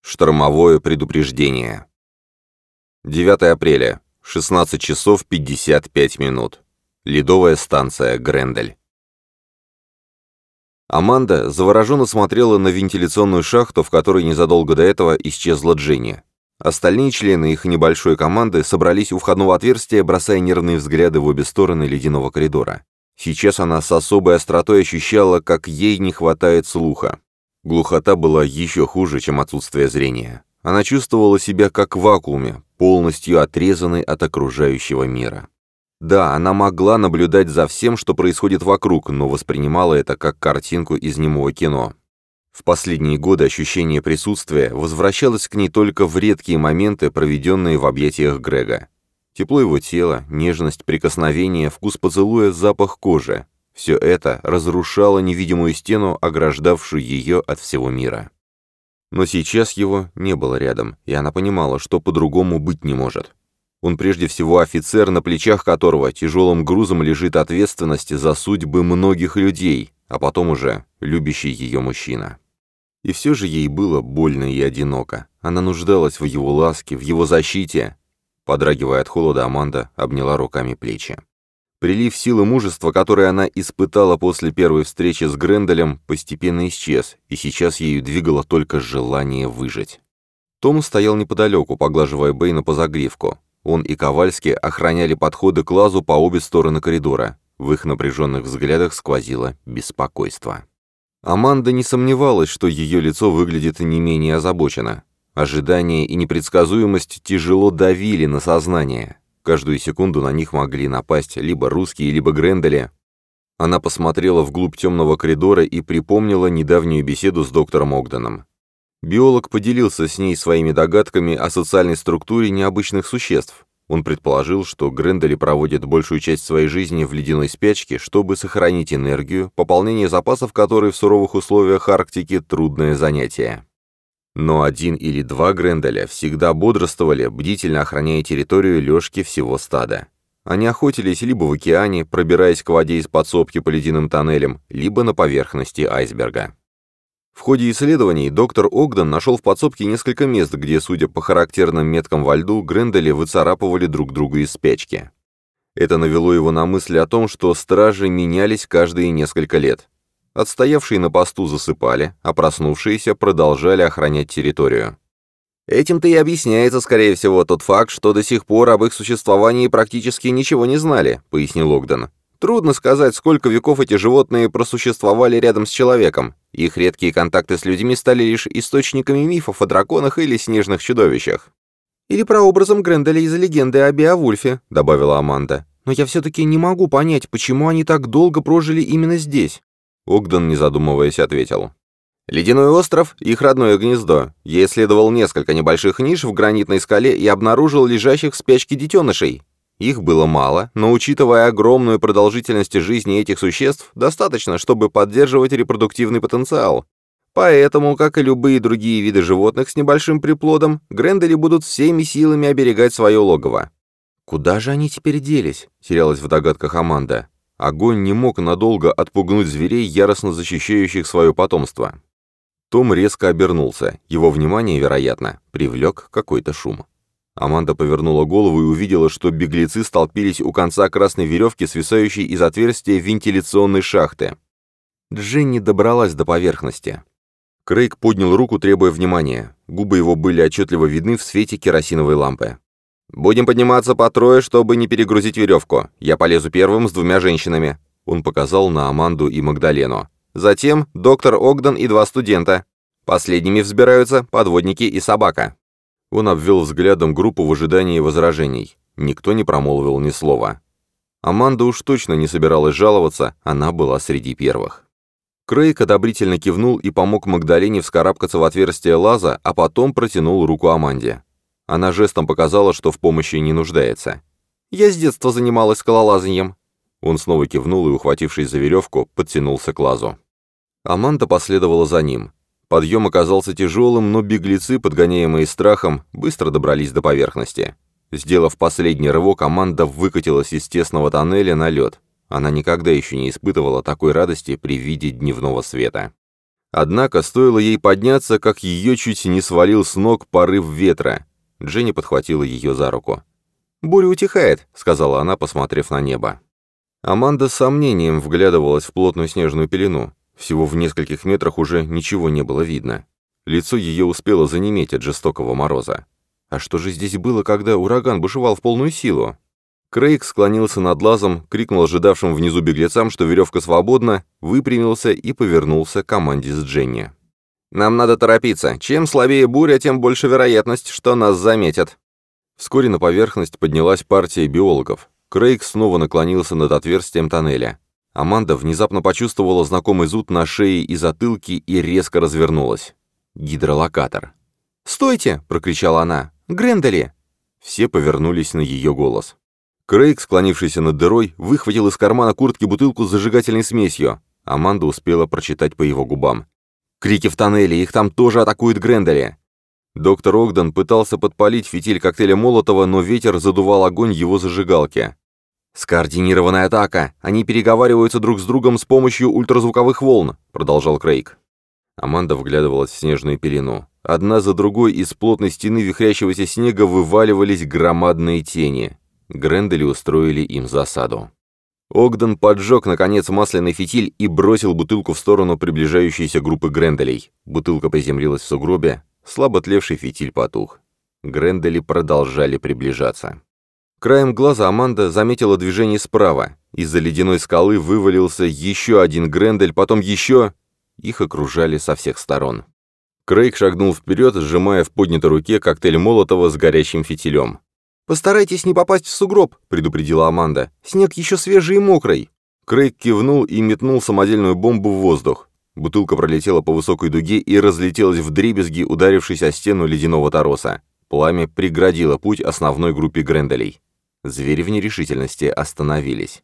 Штормовое предупреждение. 9 апреля, 16 часов 55 минут. Ледовая станция Грендель. Аманда завороженно смотрела на вентиляционную шахту, в которой незадолго до этого исчезла Дженни. Остальные члены их небольшой команды собрались у входного отверстия, бросая нервные взгляды в обе стороны ледяного коридора. Сейчас она с особой остротой ощущала, как ей не хватает слуха. Глухота была еще хуже, чем отсутствие зрения. Она чувствовала себя как в вакууме, полностью отрезанной от окружающего мира. Да, она могла наблюдать за всем, что происходит вокруг, но воспринимала это как картинку из немого кино. В последние годы ощущение присутствия возвращалось к ней только в редкие моменты, проведенные в объятиях Грега. Тепло его тела, нежность прикосновения, вкус поцелуя, запах кожи. Все это разрушало невидимую стену, ограждавшую ее от всего мира. Но сейчас его не было рядом, и она понимала, что по-другому быть не может. Он прежде всего офицер, на плечах которого тяжелым грузом лежит ответственность за судьбы многих людей, а потом уже любящий ее мужчина. И все же ей было больно и одиноко. Она нуждалась в его ласке, в его защите. Подрагивая от холода, Аманда обняла руками плечи. Прилив силы мужества, который она испытала после первой встречи с Гренделем, постепенно исчез, и сейчас ею двигало только желание выжить. Том стоял неподалеку, поглаживая Бэйна по загривку. Он и Ковальский охраняли подходы к лазу по обе стороны коридора. В их напряженных взглядах сквозило беспокойство. Аманда не сомневалась, что ее лицо выглядит не менее озабоченно. Ожидание и непредсказуемость тяжело давили на сознание. Каждую секунду на них могли напасть либо русские, либо Грендели. Она посмотрела вглубь темного коридора и припомнила недавнюю беседу с доктором Огденом. Биолог поделился с ней своими догадками о социальной структуре необычных существ. Он предположил, что Грендели проводят большую часть своей жизни в ледяной спячке, чтобы сохранить энергию, пополнение запасов которой в суровых условиях Арктики трудное занятие. Но один или два Гренделя всегда бодрствовали, бдительно охраняя территорию лёжки всего стада. Они охотились либо в океане, пробираясь к воде из подсобки по ледяным тоннелям, либо на поверхности айсберга. В ходе исследований доктор Огден нашел в подсобке несколько мест, где, судя по характерным меткам во льду, Грендели выцарапывали друг друга из спячки. Это навело его на мысли о том, что стражи менялись каждые несколько лет. Отстоявшие на посту засыпали, а проснувшиеся продолжали охранять территорию. Этим-то и объясняется, скорее всего, тот факт, что до сих пор об их существовании практически ничего не знали, пояснил Огден. Трудно сказать, сколько веков эти животные просуществовали рядом с человеком. Их редкие контакты с людьми стали лишь источниками мифов о драконах или снежных чудовищах. «Или прообразом Гренделя из легенды о Беовульфе», — добавила Аманда. «Но я все-таки не могу понять, почему они так долго прожили именно здесь». Огден, не задумываясь, ответил. «Ледяной остров — их родное гнездо. Я исследовал несколько небольших ниш в гранитной скале и обнаружил лежащих в спячке детенышей. Их было мало, но, учитывая огромную продолжительность жизни этих существ, достаточно, чтобы поддерживать репродуктивный потенциал. Поэтому, как и любые другие виды животных с небольшим приплодом, Грендели будут всеми силами оберегать свое логово». «Куда же они теперь делись?» — терялась в догадках Аманда. Огонь не мог надолго отпугнуть зверей, яростно защищающих свое потомство. Том резко обернулся. Его внимание, вероятно, привлек какой-то шум. Аманда повернула голову и увидела, что беглецы столпились у конца красной веревки, свисающей из отверстия вентиляционной шахты. Дженни добралась до поверхности. Крейг поднял руку, требуя внимания. Губы его были отчетливо видны в свете керосиновой лампы. «Будем подниматься по трое, чтобы не перегрузить веревку. Я полезу первым с двумя женщинами». Он показал на Аманду и Магдалену. «Затем доктор Огден и два студента. Последними взбираются подводники и собака». Он обвел взглядом группу в ожидании возражений. Никто не промолвил ни слова. Аманда уж точно не собиралась жаловаться, она была среди первых. Крейг одобрительно кивнул и помог Магдалене вскарабкаться в отверстие лаза, а потом протянул руку Аманде. Она жестом показала, что в помощи не нуждается. «Я с детства занималась скалолазанием». Он снова кивнул и, ухватившись за веревку, подтянулся к лазу. Аманда последовала за ним. Подъем оказался тяжелым, но беглецы, подгоняемые страхом, быстро добрались до поверхности. Сделав последний рывок, Аманда выкатилась из тесного тоннеля на лед. Она никогда еще не испытывала такой радости при виде дневного света. Однако стоило ей подняться, как ее чуть не свалил с ног порыв ветра. Дженни подхватила ее за руку. «Буря утихает», — сказала она, посмотрев на небо. Аманда с сомнением вглядывалась в плотную снежную пелену. Всего в нескольких метрах уже ничего не было видно. Лицо ее успело занеметь от жестокого мороза. А что же здесь было, когда ураган бушевал в полную силу? Крейг склонился над лазом, крикнул ожидавшим внизу беглецам, что веревка свободна, выпрямился и повернулся к команде с Дженни. «Нам надо торопиться. Чем слабее буря, тем больше вероятность, что нас заметят». Вскоре на поверхность поднялась партия биологов. Крейг снова наклонился над отверстием тоннеля. Аманда внезапно почувствовала знакомый зуд на шее и затылке и резко развернулась. Гидролокатор. «Стойте!» — прокричала она. «Грендели!» Все повернулись на ее голос. Крейг, склонившийся над дырой, выхватил из кармана куртки бутылку с зажигательной смесью. Аманда успела прочитать по его губам. «Крики в тоннеле, их там тоже атакуют Грендели!» Доктор Огден пытался подпалить фитиль коктейля Молотова, но ветер задувал огонь его зажигалки. «Скоординированная атака! Они переговариваются друг с другом с помощью ультразвуковых волн!» — продолжал Крейг. Аманда вглядывалась в снежную пелену. Одна за другой из плотной стены вихрящегося снега вываливались громадные тени. Грендели устроили им засаду. Огден поджег, наконец, масляный фитиль и бросил бутылку в сторону приближающейся группы Гренделей. Бутылка приземлилась в сугробе, слабо тлевший фитиль потух. Грендели продолжали приближаться. Краем глаза Аманда заметила движение справа. Из-за ледяной скалы вывалился еще один Грендель, потом еще... Их окружали со всех сторон. Крейг шагнул вперед, сжимая в поднятой руке коктейль Молотова с горящим фитилем. «Постарайтесь не попасть в сугроб», — предупредила Аманда. «Снег еще свежий и мокрый». Крейг кивнул и метнул самодельную бомбу в воздух. Бутылка пролетела по высокой дуге и разлетелась вдребезги, ударившись о стену ледяного тороса. Пламя преградило путь основной группе Гренделей. Звери в нерешительности остановились.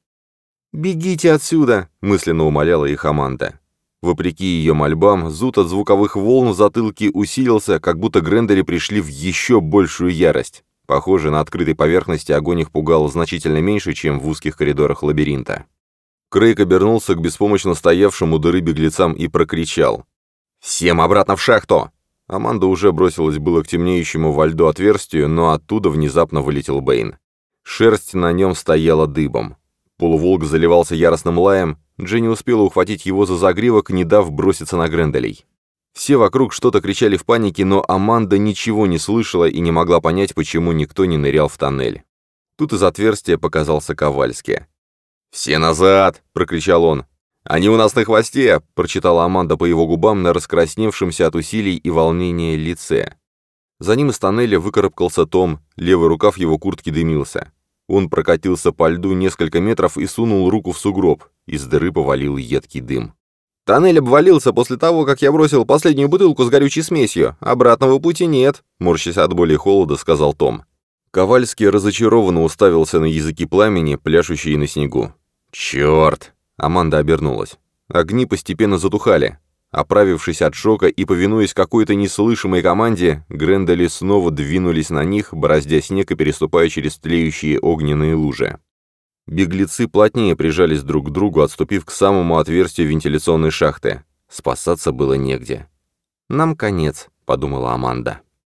«Бегите отсюда!» — мысленно умоляла их Аманда. Вопреки ее мольбам, зуд от звуковых волн в затылке усилился, как будто Грендели пришли в еще большую ярость. Похоже, на открытой поверхности огонь их пугал значительно меньше, чем в узких коридорах лабиринта. Крейг обернулся к беспомощно стоявшему у дыры беглецам и прокричал. «Всем обратно в шахту!» Аманда уже бросилась было к темнеющему во льду отверстию, но оттуда внезапно вылетел Бэйн. Шерсть на нем стояла дыбом. Полуволк заливался яростным лаем, Дженни успела ухватить его за загривок, не дав броситься на Гренделей. Все вокруг что-то кричали в панике, но Аманда ничего не слышала и не могла понять, почему никто не нырял в тоннель. Тут из отверстия показался Ковальский. «Все назад!» — прокричал он. «Они у нас на хвосте!» — прочитала Аманда по его губам на раскрасневшемся от усилий и волнения лице. За ним из тоннеля выкарабкался Том, левый рукав его куртки дымился. Он прокатился по льду несколько метров и сунул руку в сугроб. Из дыры повалил едкий дым. «Тоннель обвалился после того, как я бросил последнюю бутылку с горючей смесью. Обратного пути нет», — морщась от боли и холода, сказал Том. Ковальский разочарованно уставился на языки пламени, пляшущие на снегу. «Черт!» — Аманда обернулась. Огни постепенно затухали. Оправившись от шока и повинуясь какой-то неслышимой команде, Грендели снова двинулись на них, бороздя снег и переступая через тлеющие огненные лужи. Беглецы плотнее прижались друг к другу, отступив к самому отверстию вентиляционной шахты. Спасаться было негде. «Нам конец», — подумала Аманда.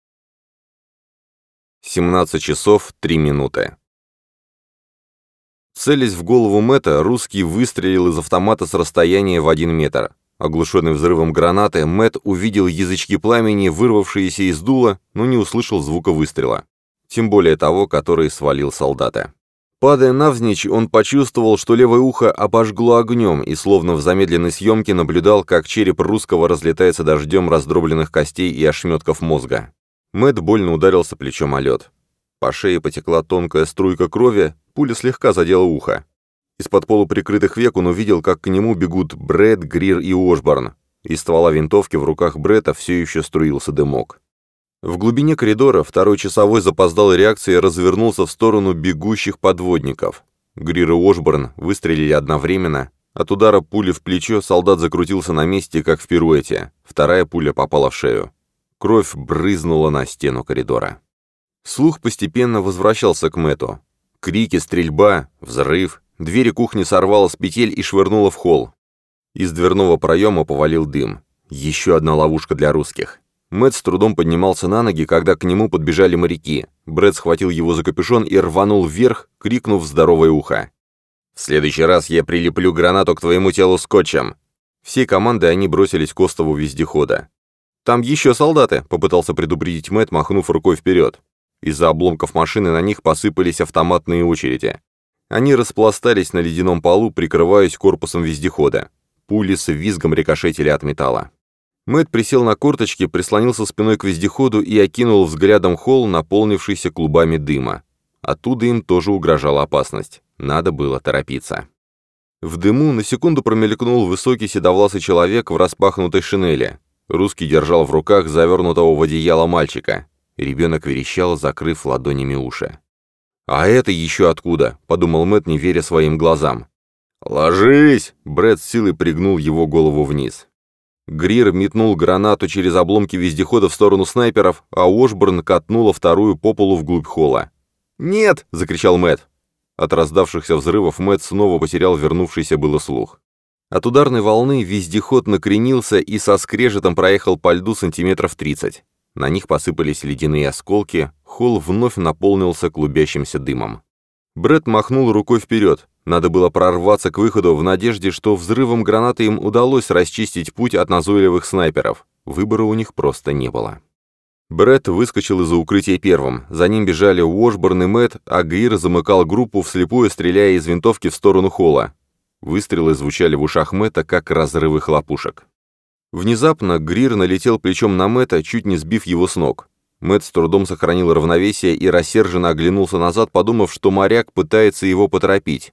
17 часов 3 минуты. Целясь в голову Мэтта, русский выстрелил из автомата с расстояния в 1 метр. Оглушенный взрывом гранаты, Мэтт увидел язычки пламени, вырвавшиеся из дула, но не услышал звука выстрела. Тем более того, который свалил солдата. Падая навзничь, он почувствовал, что левое ухо обожгло огнем, и словно в замедленной съемке наблюдал, как череп русского разлетается дождем раздробленных костей и ошметков мозга. Мэтт больно ударился плечом о лед. По шее потекла тонкая струйка крови, пуля слегка задела ухо. Из-под полуприкрытых век он увидел, как к нему бегут Брэд, Грир и Ошборн. Из ствола винтовки в руках Бретта все еще струился дымок. В глубине коридора второй часовой запоздалой реакцией развернулся в сторону бегущих подводников. Грир и Ошборн выстрелили одновременно. От удара пули в плечо солдат закрутился на месте, как в пируэте. Вторая пуля попала в шею. Кровь брызнула на стену коридора. Слух постепенно возвращался к Мэтту. Крики, стрельба, взрыв. Двери кухни сорвало с петель и швырнуло в холл. Из дверного проема повалил дым. Еще одна ловушка для русских. Мэтт с трудом поднимался на ноги, когда к нему подбежали моряки. Брэд схватил его за капюшон и рванул вверх, крикнув в здоровое ухо: «В следующий раз я прилеплю гранату к твоему телу скотчем!» Всей командой они бросились к острову вездехода. «Там еще солдаты!» — попытался предупредить Мэтт, махнув рукой вперед. Из-за обломков машины на них посыпались автоматные очереди. Они распластались на ледяном полу, прикрываясь корпусом вездехода. Пули с визгом рикошетили от металла. Мэтт присел на корточки, прислонился спиной к вездеходу и окинул взглядом холл, наполнившийся клубами дыма. Оттуда им тоже угрожала опасность. Надо было торопиться. В дыму на секунду промелькнул высокий седовласый человек в распахнутой шинели. Русский держал в руках завернутого в одеяло мальчика. Ребенок верещал, закрыв ладонями уши. «А это еще откуда?» — подумал Мэтт, не веря своим глазам. «Ложись!» — Брэд с силой пригнул его голову вниз. Грир метнул гранату через обломки вездехода в сторону снайперов, а Уошборн катнула вторую по полу вглубь холла. «Нет!» — закричал Мэтт. От раздавшихся взрывов Мэтт снова потерял вернувшийся было слух. От ударной волны вездеход накренился и со скрежетом проехал по льду сантиметров 30. На них посыпались ледяные осколки, холл вновь наполнился клубящимся дымом. Брэд махнул рукой вперед. Надо было прорваться к выходу в надежде, что взрывом гранаты им удалось расчистить путь от назойливых снайперов. Выбора у них просто не было. Брэд выскочил из-за укрытия первым. За ним бежали Уошборн и Мэтт, а Грир замыкал группу, вслепую стреляя из винтовки в сторону холла. Выстрелы звучали в ушах Мэтта, как разрывы хлопушек. Внезапно Грир налетел плечом на Мэтта, чуть не сбив его с ног. Мэтт с трудом сохранил равновесие и рассерженно оглянулся назад, подумав, что моряк пытается его поторопить.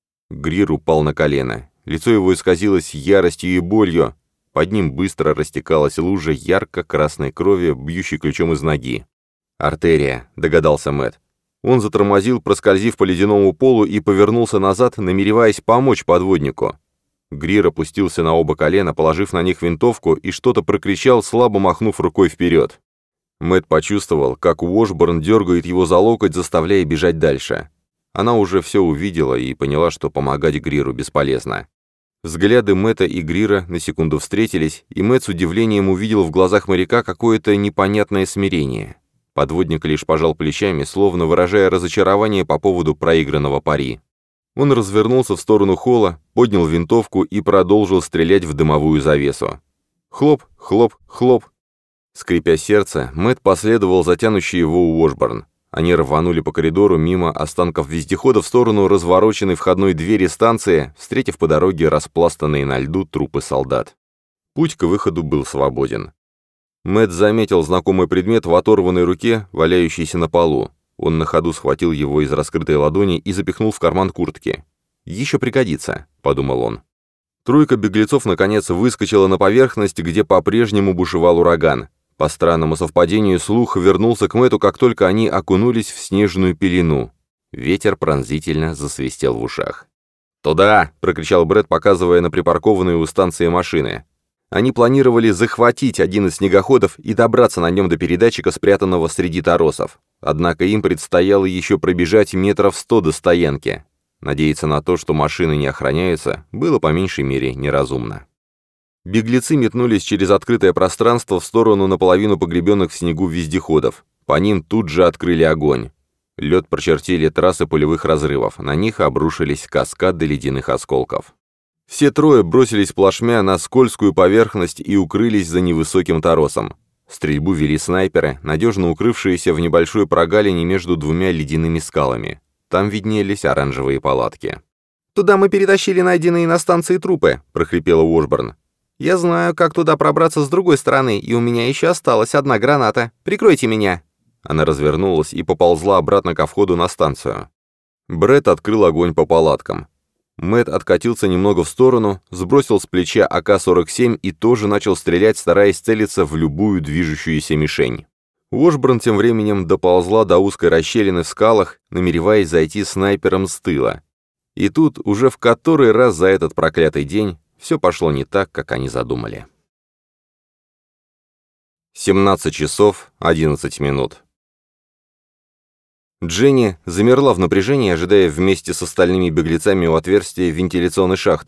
Грир упал на колено. Лицо его исказилось яростью и болью. Под ним быстро растекалась лужа ярко-красной крови, бьющей ключом из ноги. «Артерия», — догадался Мэтт. Он затормозил, проскользив по ледяному полу, и повернулся назад, намереваясь помочь подводнику. Грир опустился на оба колена, положив на них винтовку, и что-то прокричал, слабо махнув рукой вперед. Мэтт почувствовал, как Уошборн дергает его за локоть, заставляя бежать дальше. Она уже все увидела и поняла, что помогать Гриру бесполезно. Взгляды Мэтта и Грира на секунду встретились, и Мэтт с удивлением увидел в глазах моряка какое-то непонятное смирение. Подводник лишь пожал плечами, словно выражая разочарование по поводу проигранного пари. Он развернулся в сторону холла, поднял винтовку и продолжил стрелять в дымовую завесу. Хлоп, хлоп, хлоп. Скрипя сердце, Мэтт последовал за тянущий его Уошборн. Они рванули по коридору мимо останков вездехода в сторону развороченной входной двери станции, встретив по дороге распластанные на льду трупы солдат. Путь к выходу был свободен. Мэтт заметил знакомый предмет в оторванной руке, валяющийся на полу. Он на ходу схватил его из раскрытой ладони и запихнул в карман куртки. «Еще пригодится», — подумал он. Тройка беглецов наконец выскочила на поверхность, где по-прежнему бушевал ураган. По странному совпадению слух вернулся к Мэтту, как только они окунулись в снежную пелену. Ветер пронзительно засвистел в ушах. «Туда!» — прокричал Брэд, показывая на припаркованные у станции машины. Они планировали захватить один из снегоходов и добраться на нем до передатчика, спрятанного среди торосов. Однако им предстояло еще пробежать метров 100 до стоянки. Надеяться на то, что машины не охраняются, было по меньшей мере неразумно. Беглецы метнулись через открытое пространство в сторону наполовину погребенных в снегу вездеходов. По ним тут же открыли огонь. Лед прочертили трассы пулевых разрывов, на них обрушились каскады ледяных осколков. Все трое бросились плашмя на скользкую поверхность и укрылись за невысоким торосом. Стрельбу вели снайперы, надежно укрывшиеся в небольшой прогалине между двумя ледяными скалами. Там виднелись оранжевые палатки. «Туда мы перетащили найденные на станции трупы», — прохрипела Уошборн. «Я знаю, как туда пробраться с другой стороны, и у меня еще осталась одна граната. Прикройте меня!» Она развернулась и поползла обратно ко входу на станцию. Брэд открыл огонь по палаткам. Мэтт откатился немного в сторону, сбросил с плеча АК-47 и тоже начал стрелять, стараясь целиться в любую движущуюся мишень. Уошборн тем временем доползла до узкой расщелины в скалах, намереваясь зайти снайпером с тыла. И тут, уже в который раз за этот проклятый день, все пошло не так, как они задумали. 17 часов 11 минут. Дженни замерла в напряжении, ожидая вместе с остальными беглецами у отверстия вентиляционной шахты.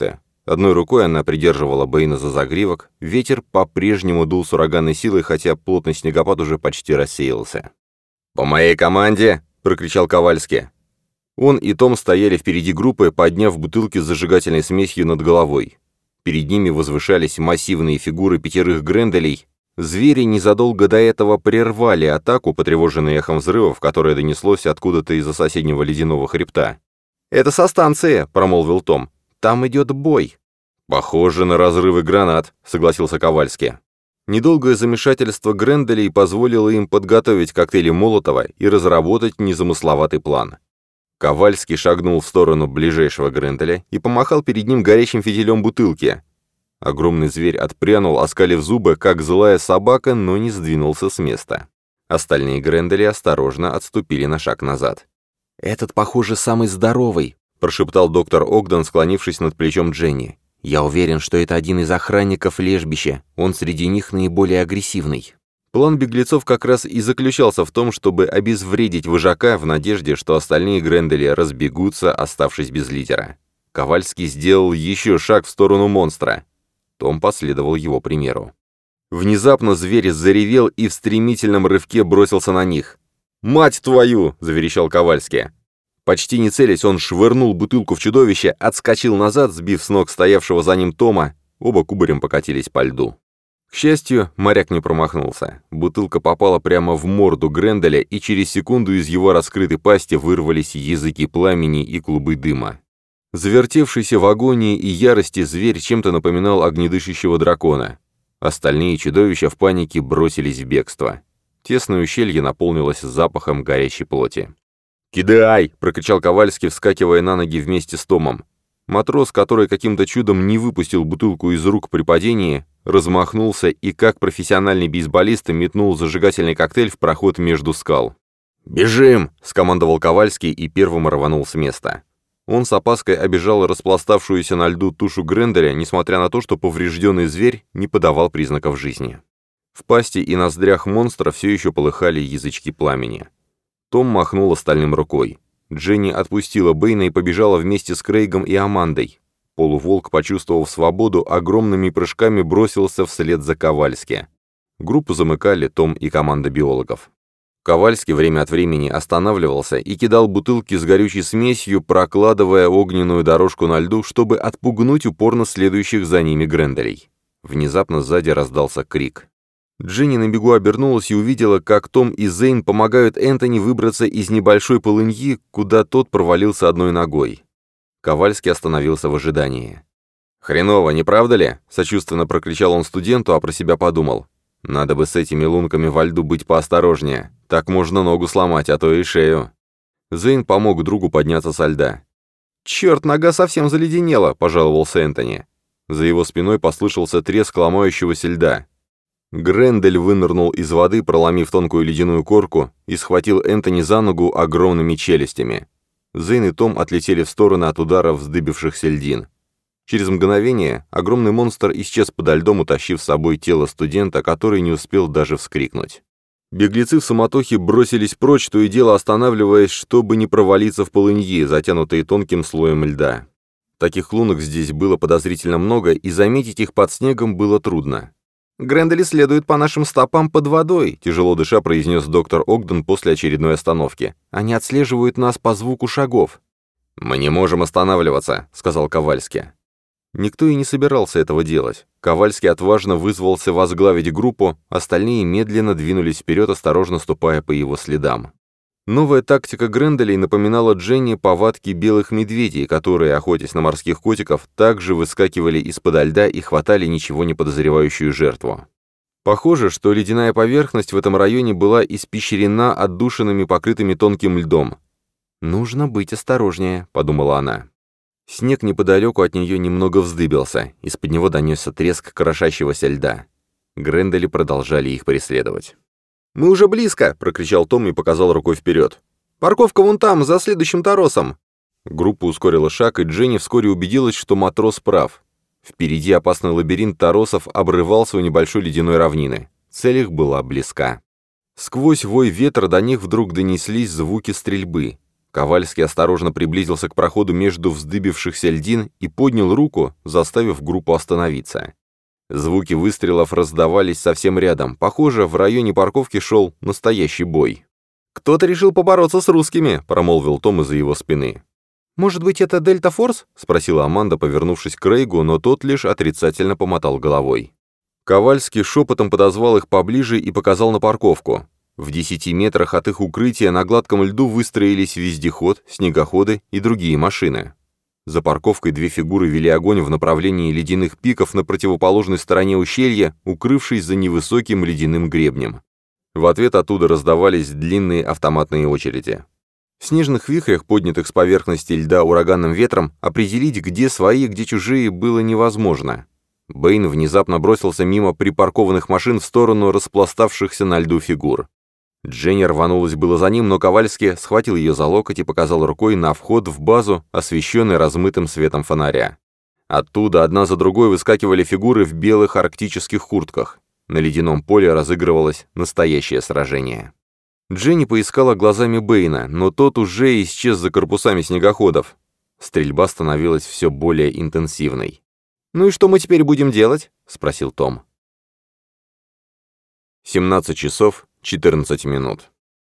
Одной рукой она придерживала Бэйна за загривок, ветер по-прежнему дул с ураганной силой, хотя плотный снегопад уже почти рассеялся. «По моей команде!» — прокричал Ковальский. Он и Том стояли впереди группы, подняв бутылки с зажигательной смесью над головой. Перед ними возвышались массивные фигуры 5 Гренделей. Звери незадолго до этого прервали атаку, потревоженные эхом взрывов, которое донеслось откуда-то из-за соседнего ледяного хребта. «Это со станции», — промолвил Том. «Там идет бой». «Похоже на разрывы гранат», — согласился Ковальский. Недолгое замешательство Гренделей позволило им подготовить коктейли Молотова и разработать незамысловатый план. Ковальский шагнул в сторону ближайшего Гренделя и помахал перед ним горящим фитилем бутылки. Огромный зверь отпрянул, оскалив зубы, как злая собака, но не сдвинулся с места. Остальные Грендели осторожно отступили на шаг назад. «Этот, похоже, самый здоровый», — прошептал доктор Огден, склонившись над плечом Дженни. «Я уверен, что это один из охранников лежбища. Он среди них наиболее агрессивный». План беглецов как раз и заключался в том, чтобы обезвредить вожака в надежде, что остальные Грендели разбегутся, оставшись без лидера. Ковальский сделал еще шаг в сторону монстра. Том последовал его примеру. Внезапно зверь заревел и в стремительном рывке бросился на них. «Мать твою!» — заверещал Ковальский. Почти не целясь, он швырнул бутылку в чудовище, отскочил назад, сбив с ног стоявшего за ним Тома. Оба кубарем покатились по льду. К счастью, моряк не промахнулся. Бутылка попала прямо в морду Гренделя, и через секунду из его раскрытой пасти вырвались языки пламени и клубы дыма. Завертевшийся в агонии и ярости зверь чем-то напоминал огнедышащего дракона. Остальные чудовища в панике бросились в бегство. Тесное ущелье наполнилось запахом горящей плоти. «Кидай!» — прокричал Ковальский, вскакивая на ноги вместе с Томом. Матрос, который каким-то чудом не выпустил бутылку из рук при падении, размахнулся и, как профессиональный бейсболист, метнул зажигательный коктейль в проход между скал. «Бежим!» — скомандовал Ковальский и первым рванул с места. Он с опаской обежал распластавшуюся на льду тушу Гренделя, несмотря на то, что поврежденный зверь не подавал признаков жизни. В пасти и ноздрях монстра все еще полыхали язычки пламени. Том махнул остальным рукой. Дженни отпустила Бэйна и побежала вместе с Крейгом и Амандой. Полуволк, почувствовав свободу, огромными прыжками бросился вслед за Ковальски. Группу замыкали Том и команда биологов. Ковальский время от времени останавливался и кидал бутылки с горючей смесью, прокладывая огненную дорожку на льду, чтобы отпугнуть упорно следующих за ними Гренделей. Внезапно сзади раздался крик. Дженни на бегу обернулась и увидела, как Том и Зейн помогают Энтони выбраться из небольшой полыньи, куда тот провалился одной ногой. Ковальский остановился в ожидании. «Хреново, не правда ли?» — сочувственно прокричал он студенту, а про себя подумал. «Надо бы с этими лунками во льду быть поосторожнее. Так можно ногу сломать, а то и шею». Зейн помог другу подняться со льда. «Черт, нога совсем заледенела», — пожаловался Энтони. За его спиной послышался треск ломающегося льда. Грендель вынырнул из воды, проломив тонкую ледяную корку, и схватил Энтони за ногу огромными челюстями. Зейн и Том отлетели в стороны от удара вздыбившихся льдин. Через мгновение огромный монстр исчез подо льдом, утащив с собой тело студента, который не успел даже вскрикнуть. Беглецы в суматохе бросились прочь, то и дело останавливаясь, чтобы не провалиться в полыньи, затянутые тонким слоем льда. Таких лунок здесь было подозрительно много, и заметить их под снегом было трудно. «Грендели следуют по нашим стопам под водой», — тяжело дыша произнес доктор Огден после очередной остановки. «Они отслеживают нас по звуку шагов». «Мы не можем останавливаться», — сказал Ковальский. Никто и не собирался этого делать. Ковальский отважно вызвался возглавить группу, остальные медленно двинулись вперед, осторожно ступая по его следам. Новая тактика Гренделей напоминала Дженни повадки белых медведей, которые, охотясь на морских котиков, также выскакивали из-под льда и хватали ничего не подозревающую жертву. Похоже, что ледяная поверхность в этом районе была испещрена отдушинами, покрытыми тонким льдом. «Нужно быть осторожнее», — подумала она. Снег неподалеку от нее немного вздыбился, из-под него донесся треск крошащегося льда. Грендели продолжали их преследовать. «Мы уже близко!» — прокричал Том и показал рукой вперед. «Парковка вон там, за следующим торосом!» Группа ускорила шаг, и Дженни вскоре убедилась, что матрос прав. Впереди опасный лабиринт торосов обрывался у небольшой ледяной равнины. Цель их была близка. Сквозь вой ветра до них вдруг донеслись звуки стрельбы. Ковальский осторожно приблизился к проходу между вздыбившихся льдин и поднял руку, заставив группу остановиться. Звуки выстрелов раздавались совсем рядом. Похоже, в районе парковки шел настоящий бой. «Кто-то решил побороться с русскими», — промолвил Том из-за его спины. «Может быть, это Дельта Форс?» — спросила Аманда, повернувшись к Крейгу, но тот лишь отрицательно помотал головой. Ковальский шепотом подозвал их поближе и показал на парковку. В 10 метрах от их укрытия на гладком льду выстроились вездеход, снегоходы и другие машины. За парковкой две фигуры вели огонь в направлении ледяных пиков на противоположной стороне ущелья, укрывшись за невысоким ледяным гребнем. В ответ оттуда раздавались длинные автоматные очереди. В снежных вихрях, поднятых с поверхности льда ураганным ветром, определить, где свои, где чужие, было невозможно. Бэйн внезапно бросился мимо припаркованных машин в сторону распластавшихся на льду фигур. Дженни рванулась было за ним, но Ковальский схватил ее за локоть и показал рукой на вход в базу, освещенный размытым светом фонаря. Оттуда одна за другой выскакивали фигуры в белых арктических куртках. На ледяном поле разыгрывалось настоящее сражение. Дженни поискала глазами Бэйна, но тот уже исчез за корпусами снегоходов. Стрельба становилась все более интенсивной. «Ну и что мы теперь будем делать?» — спросил Том. 17 часов 14 минут.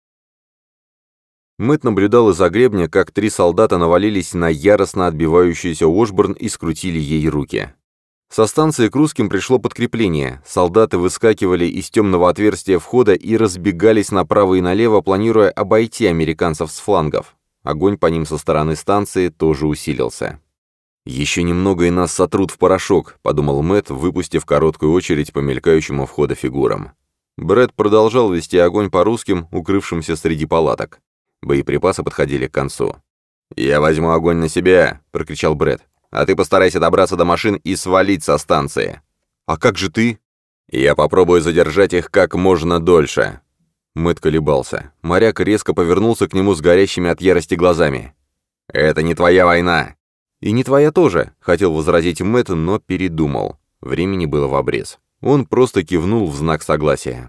Мэтт наблюдал из-за гребня, как 3 солдата навалились на яростно отбивающуюся Уошборн и скрутили ей руки. Со станции к русским пришло подкрепление. Солдаты выскакивали из темного отверстия входа и разбегались направо и налево, планируя обойти американцев с флангов. Огонь по ним со стороны станции тоже усилился. «Еще немного и нас сотрут в порошок», — подумал Мэтт, выпустив короткую очередь по мелькающему входа фигурам. Брэд продолжал вести огонь по русским, укрывшимся среди палаток. Боеприпасы подходили к концу. «Я возьму огонь на себя», — прокричал Брэд. «А ты постарайся добраться до машин и свалить со станции». «А как же ты?» «Я попробую задержать их как можно дольше». Мэтт колебался. Моряк резко повернулся к нему с горящими от ярости глазами. «Это не твоя война». «И не твоя тоже», — хотел возразить Мэтт, но передумал. Времени было в обрез. Он просто кивнул в знак согласия.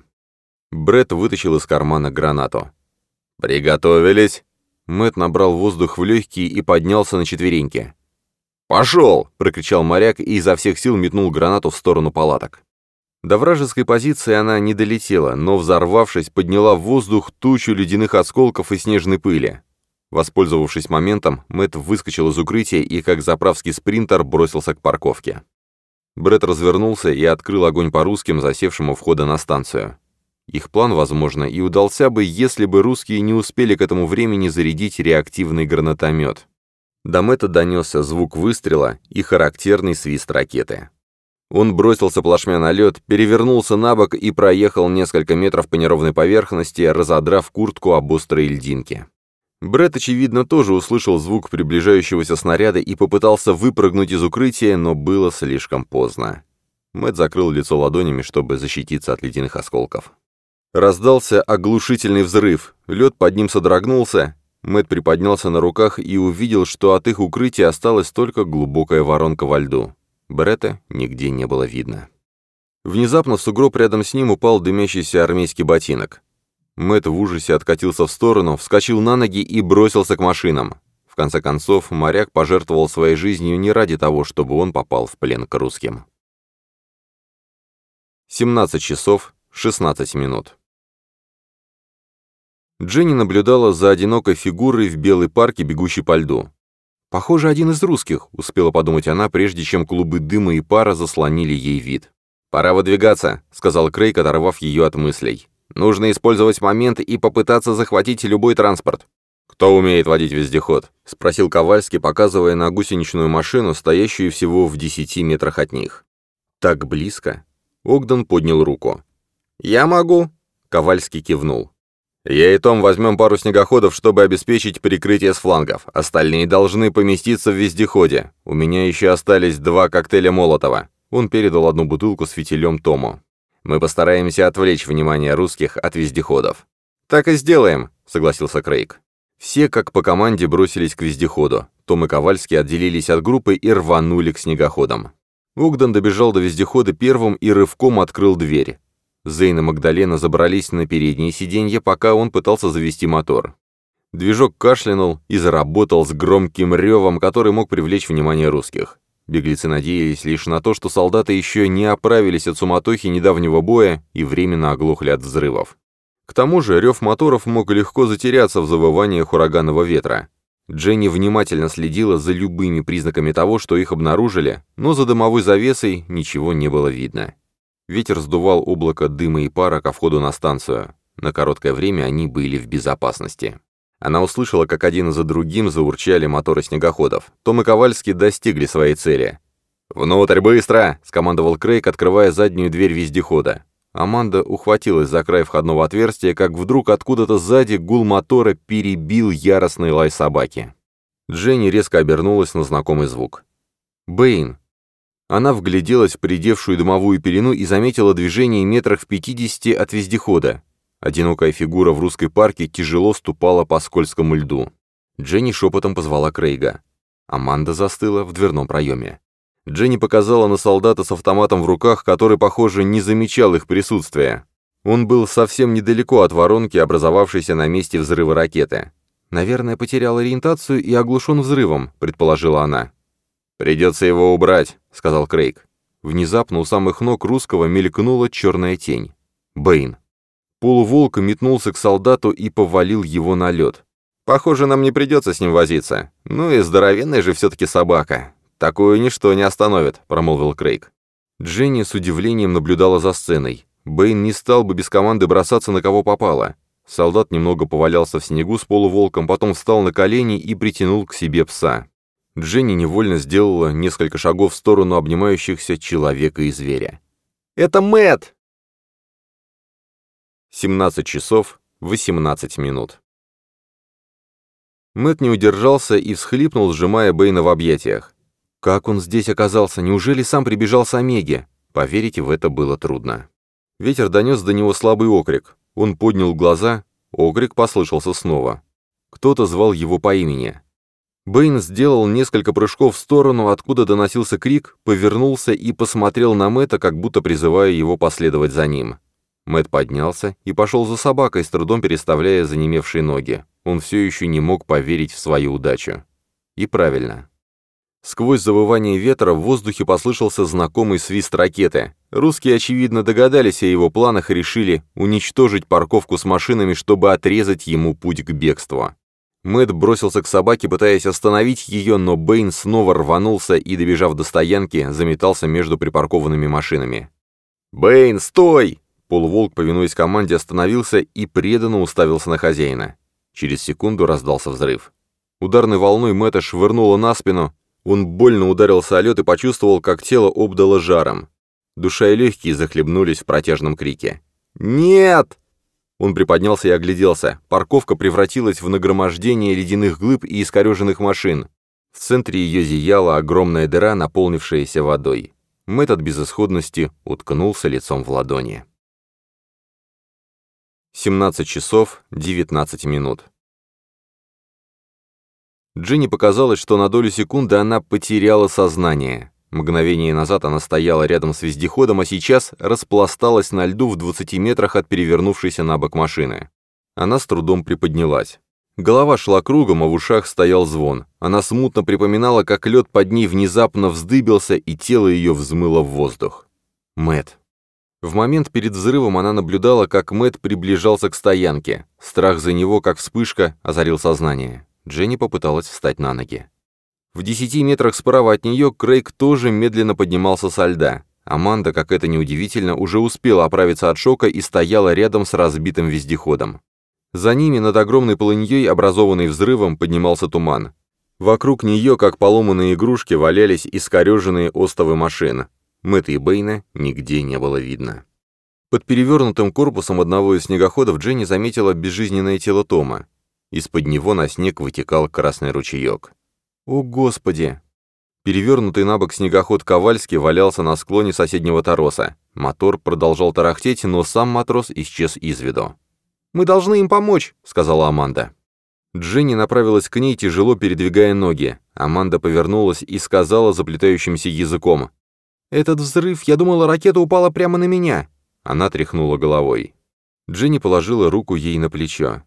Брэд вытащил из кармана гранату. «Приготовились!» Мэтт набрал воздух в легкие и поднялся на четвереньки. «Пошел!» — прокричал моряк и изо всех сил метнул гранату в сторону палаток. До вражеской позиции она не долетела, но, взорвавшись, подняла в воздух тучу ледяных осколков и снежной пыли. Воспользовавшись моментом, Мэтт выскочил из укрытия и, как заправский спринтер, бросился к парковке. Брэд развернулся и открыл огонь по русским, засевшим у входа на станцию. Их план, возможно, и удался бы, если бы русские не успели к этому времени зарядить реактивный гранатомет. До Мэтта донесся звук выстрела и характерный свист ракеты. Он бросился плашмя на лед, перевернулся на бок и проехал несколько метров по неровной поверхности, разодрав куртку об острые льдинки. Брэд, очевидно, тоже услышал звук приближающегося снаряда и попытался выпрыгнуть из укрытия, но было слишком поздно. Мэтт закрыл лицо ладонями, чтобы защититься от ледяных осколков. Раздался оглушительный взрыв, лед под ним содрогнулся. Мэтт приподнялся на руках и увидел, что от их укрытия осталась только глубокая воронка во льду. Бретта нигде не было видно. Внезапно в сугроб рядом с ним упал дымящийся армейский ботинок. Мэтт в ужасе откатился в сторону, вскочил на ноги и бросился к машинам. В конце концов, моряк пожертвовал своей жизнью не ради того, чтобы он попал в плен к русским. 17 часов 16 минут. Дженни наблюдала за одинокой фигурой в белой парке, бегущей по льду. «Похоже, один из русских», — успела подумать она, прежде чем клубы дыма и пара заслонили ей вид. «Пора выдвигаться», — сказал Крейг, оторвав ее от мыслей. «Нужно использовать момент и попытаться захватить любой транспорт». «Кто умеет водить вездеход?» — спросил Ковальский, показывая на гусеничную машину, стоящую всего в 10 метрах от них. «Так близко?» Огден поднял руку. «Я могу», — Ковальский кивнул. «Я и Том возьмем пару снегоходов, чтобы обеспечить прикрытие с флангов. Остальные должны поместиться в вездеходе. У меня еще остались 2 коктейля Молотова». Он передал одну бутылку с фитилем Тому. «Мы постараемся отвлечь внимание русских от вездеходов». «Так и сделаем», — согласился Крейг. Все, как по команде, бросились к вездеходу. Том и Ковальский отделились от группы и рванули к снегоходам. Огден добежал до вездехода первым и рывком открыл дверь. Зейн и Магдалена забрались на переднее сиденье, пока он пытался завести мотор. Движок кашлянул и заработал с громким ревом, который мог привлечь внимание русских. Беглецы надеялись лишь на то, что солдаты еще не оправились от суматохи недавнего боя и временно оглохли от взрывов. К тому же рев моторов мог легко затеряться в завываниях ураганного ветра. Дженни внимательно следила за любыми признаками того, что их обнаружили, но за дымовой завесой ничего не было видно. Ветер сдувал облако дыма и пара ко входу на станцию. На короткое время они были в безопасности. Она услышала, как один за другим заурчали моторы снегоходов. Том и Ковальский достигли своей цели. «Внутрь, быстро!» — скомандовал Крейг, открывая заднюю дверь вездехода. Аманда ухватилась за край входного отверстия, как вдруг откуда-то сзади гул мотора перебил яростный лай собаки. Дженни резко обернулась на знакомый звук. «Бэйн!» Она вгляделась в поредевшую дымовую пелену и заметила движение метрах в 50 от вездехода. Одинокая фигура в русской парке тяжело ступала по скользкому льду. Дженни шепотом позвала Крейга. Аманда застыла в дверном проеме. Дженни показала на солдата с автоматом в руках, который, похоже, не замечал их присутствия. Он был совсем недалеко от воронки, образовавшейся на месте взрыва ракеты. «Наверное, потерял ориентацию и оглушен взрывом», — предположила она. «Придется его убрать», — сказал Крейг. Внезапно у самых ног русского мелькнула черная тень. Бэйн. Полуволк метнулся к солдату и повалил его на лед. «Похоже, нам не придется с ним возиться. Ну и здоровенная же все-таки собака. Такую ничто не остановит», — промолвил Крейг. Дженни с удивлением наблюдала за сценой. Бэйн не стал бы без команды бросаться на кого попало. Солдат немного повалялся в снегу с полуволком, потом встал на колени и притянул к себе пса. Дженни невольно сделала несколько шагов в сторону обнимающихся человека и зверя. «Это Мэтт!» 17 часов 18 минут. Мэтт не удержался и всхлипнул, сжимая Бэйна в объятиях. Как он здесь оказался? Неужели сам прибежал с Омеги? Поверить в это было трудно. Ветер донес до него слабый окрик. Он поднял глаза. Окрик послышался снова. Кто-то звал его по имени. Бэйн сделал несколько прыжков в сторону, откуда доносился крик, повернулся и посмотрел на Мэтта, как будто призывая его последовать за ним. Мэтт поднялся и пошел за собакой, с трудом переставляя занемевшие ноги. Он все еще не мог поверить в свою удачу. И правильно. Сквозь завывание ветра в воздухе послышался знакомый свист ракеты. Русские, очевидно, догадались о его планах и решили уничтожить парковку с машинами, чтобы отрезать ему путь к бегству. Мэтт бросился к собаке, пытаясь остановить ее, но Бэйн снова рванулся и, добежав до стоянки, заметался между припаркованными машинами. «Бэйн, стой!» Полуволк, повинуясь команде, остановился и преданно уставился на хозяина. Через секунду раздался взрыв. Ударной волной Мэтта швырнуло на спину. Он больно ударился о лед и почувствовал, как тело обдало жаром. Душа и легкие захлебнулись в протяжном крике. «Нет!» Он приподнялся и огляделся. Парковка превратилась в нагромождение ледяных глыб и искореженных машин. В центре ее зияла огромная дыра, наполнившаяся водой. Мэтт от безысходности уткнулся лицом в ладони. 17 часов 19 минут. Дженни показалось, что на долю секунды она потеряла сознание. Мгновение назад она стояла рядом с вездеходом, а сейчас распласталась на льду в 20 метрах от перевернувшейся на бок машины. Она с трудом приподнялась. Голова шла кругом, а в ушах стоял звон. Она смутно припоминала, как лед под ней внезапно вздыбился, и тело ее взмыло в воздух. Мэтт. В момент перед взрывом она наблюдала, как Мэтт приближался к стоянке. Страх за него, как вспышка, озарил сознание. Дженни попыталась встать на ноги. В 10 метрах справа от нее Крейг тоже медленно поднимался со льда. Аманда, как это неудивительно, уже успела оправиться от шока и стояла рядом с разбитым вездеходом. За ними над огромной полыньей, образованной взрывом, поднимался туман. Вокруг нее, как поломанные игрушки, валялись искореженные остовы машин. Мэтта и Бэйна нигде не было видно. Под перевернутым корпусом одного из снегоходов Дженни заметила безжизненное тело Тома. Из-под него на снег вытекал красный ручеек. «О, Господи!» Перевернутый на бок снегоход Ковальский валялся на склоне соседнего тороса. Мотор продолжал тарахтеть, но сам матрос исчез из виду. «Мы должны им помочь», — сказала Аманда. Дженни направилась к ней, тяжело передвигая ноги. Аманда повернулась и сказала заплетающимся языком: «Этот взрыв, я думала, ракета упала прямо на меня». Она тряхнула головой. Дженни положила руку ей на плечо.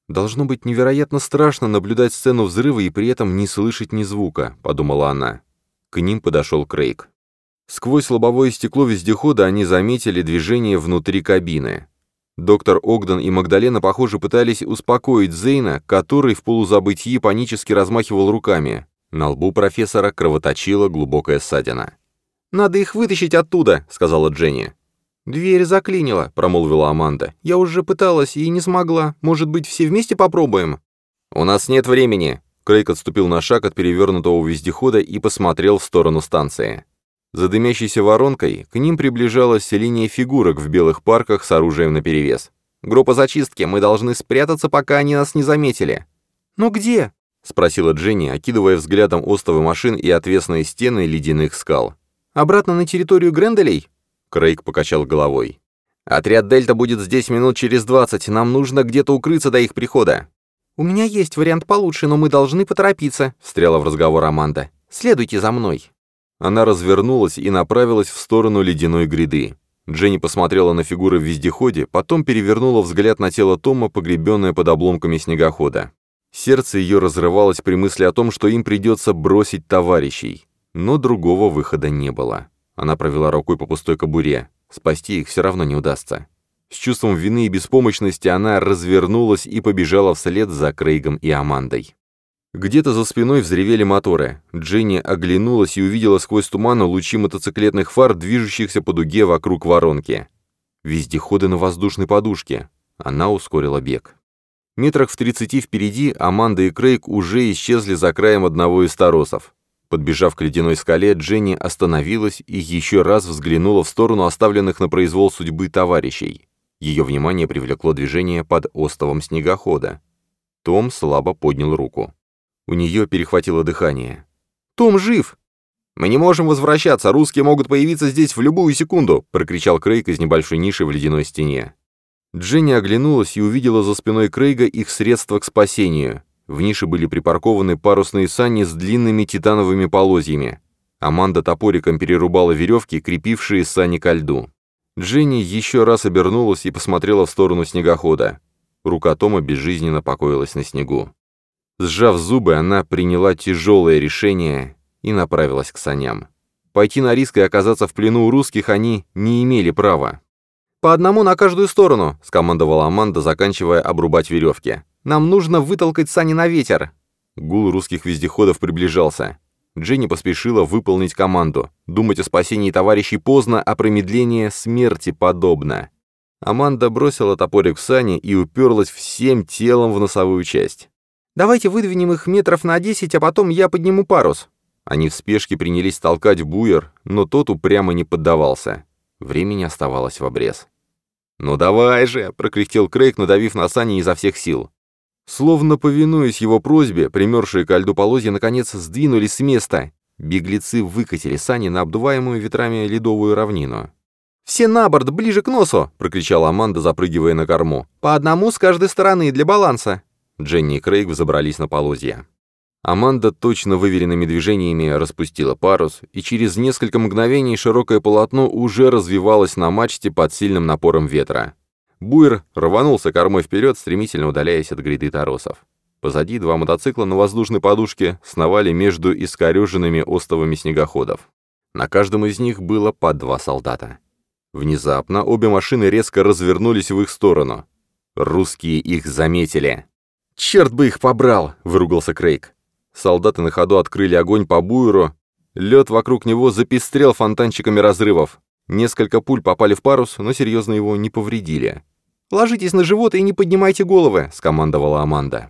«Должно быть невероятно страшно наблюдать сцену взрыва и при этом не слышать ни звука», — подумала она. К ним подошел Крейг. Сквозь лобовое стекло вездехода они заметили движение внутри кабины. Доктор Огден и Магдалена, похоже, пытались успокоить Зейна, который в полузабытии панически размахивал руками. На лбу профессора кровоточила глубокая ссадина. «Надо их вытащить оттуда», — сказала Дженни. «Дверь заклинила», — промолвила Аманда. «Я уже пыталась и не смогла. Может быть, все вместе попробуем?» «У нас нет времени». Крейг отступил на шаг от перевернутого вездехода и посмотрел в сторону станции. За дымящейся воронкой к ним приближалась линия фигурок в белых парках с оружием наперевес. «Группа зачистки, мы должны спрятаться, пока они нас не заметили». «Но где?» — спросила Дженни, окидывая взглядом остовы машин и отвесные стены ледяных скал. «Обратно на территорию Гренделей?» Крейг покачал головой. «Отряд Дельта будет здесь минут через 20, нам нужно где-то укрыться до их прихода». «У меня есть вариант получше, но мы должны поторопиться», — встряла в разговор Аманда. «Следуйте за мной». Она развернулась и направилась в сторону ледяной гряды. Дженни посмотрела на фигуры в вездеходе, потом перевернула взгляд на тело Тома, погребенное под обломками снегохода. Сердце ее разрывалось при мысли о том, что им придется бросить товарищей. Но другого выхода не было. Она провела рукой по пустой кобуре. Спасти их все равно не удастся. С чувством вины и беспомощности она развернулась и побежала вслед за Крейгом и Амандой. Где-то за спиной взревели моторы. Дженни оглянулась и увидела сквозь туман лучи мотоциклетных фар, движущихся по дуге вокруг воронки. Вездеходы на воздушной подушке. Она ускорила бег. Метрах в 30 впереди Аманда и Крейг уже исчезли за краем одного из торосов. Подбежав к ледяной скале, Дженни остановилась и еще раз взглянула в сторону оставленных на произвол судьбы товарищей. Ее внимание привлекло движение под остовом снегохода. Том слабо поднял руку. У нее перехватило дыхание. «Том жив!» «Мы не можем возвращаться, русские могут появиться здесь в любую секунду!» — прокричал Крейг из небольшой ниши в ледяной стене. Дженни оглянулась и увидела за спиной Крейга их средства к спасению. В нише были припаркованы парусные сани с длинными титановыми полозьями. Аманда топориком перерубала веревки, крепившие сани ко льду. Дженни еще раз обернулась и посмотрела в сторону снегохода. Рука Тома безжизненно покоилась на снегу. Сжав зубы, она приняла тяжелое решение и направилась к саням. Пойти на риск и оказаться в плену у русских они не имели права. «По одному на каждую сторону», — скомандовала Аманда, заканчивая обрубать веревки. «Нам нужно вытолкать сани на ветер». Гул русских вездеходов приближался. Дженни поспешила выполнить команду. Думать о спасении товарищей поздно, а промедление смерти подобно. Аманда бросила топорик в сани и уперлась всем телом в носовую часть. «Давайте выдвинем их метров на 10, а потом я подниму парус». Они в спешке принялись толкать буер, но тот упрямо не поддавался. Времени оставалось в обрез. «Ну давай же!» — прокряхтел Крейг, надавив на сани изо всех сил. Словно повинуясь его просьбе, примерзшие ко льду полозья наконец сдвинулись с места. Беглецы выкатили сани на обдуваемую ветрами ледовую равнину. «Все на борт, ближе к носу!» — прокричала Аманда, запрыгивая на корму. «По одному с каждой стороны, для баланса!» Дженни и Крейг взобрались на полозья. Аманда точно выверенными движениями распустила парус, и через несколько мгновений широкое полотно уже развивалось на мачте под сильным напором ветра. Буер рванулся кормой вперед, стремительно удаляясь от гряды торосов. Позади два мотоцикла на воздушной подушке сновали между искореженными остовами снегоходов. На каждом из них было по 2 солдата. Внезапно обе машины резко развернулись в их сторону. Русские их заметили. «Черт бы их побрал!» — выругался Крейг. Солдаты на ходу открыли огонь по буеру. Лед вокруг него запестрел фонтанчиками разрывов. Несколько пуль попали в парус, но серьезно его не повредили. «Ложитесь на живот и не поднимайте головы», — скомандовала Аманда.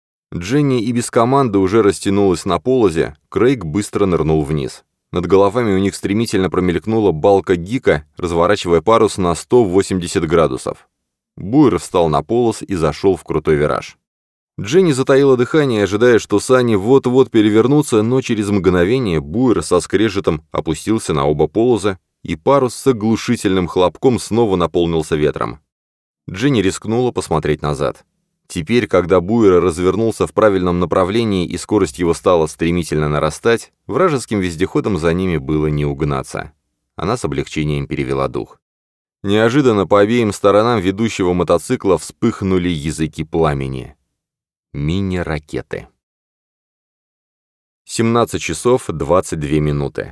Дженни и без команды уже растянулась на полозе, Крейг быстро нырнул вниз. Над головами у них стремительно промелькнула балка гика, разворачивая парус на 180 градусов. Буер встал на полос и зашел в крутой вираж. Дженни затаила дыхание, ожидая, что сани вот-вот перевернутся, но через мгновение буер со скрежетом опустился на оба полоза, и парус с оглушительным хлопком снова наполнился ветром. Дженни рискнула посмотреть назад. Теперь, когда буер развернулся в правильном направлении и скорость его стала стремительно нарастать, вражеским вездеходам за ними было не угнаться. Она с облегчением перевела дух. Неожиданно по обеим сторонам ведущего мотоцикла вспыхнули языки пламени. Мини-ракеты. 17 часов 22 минуты.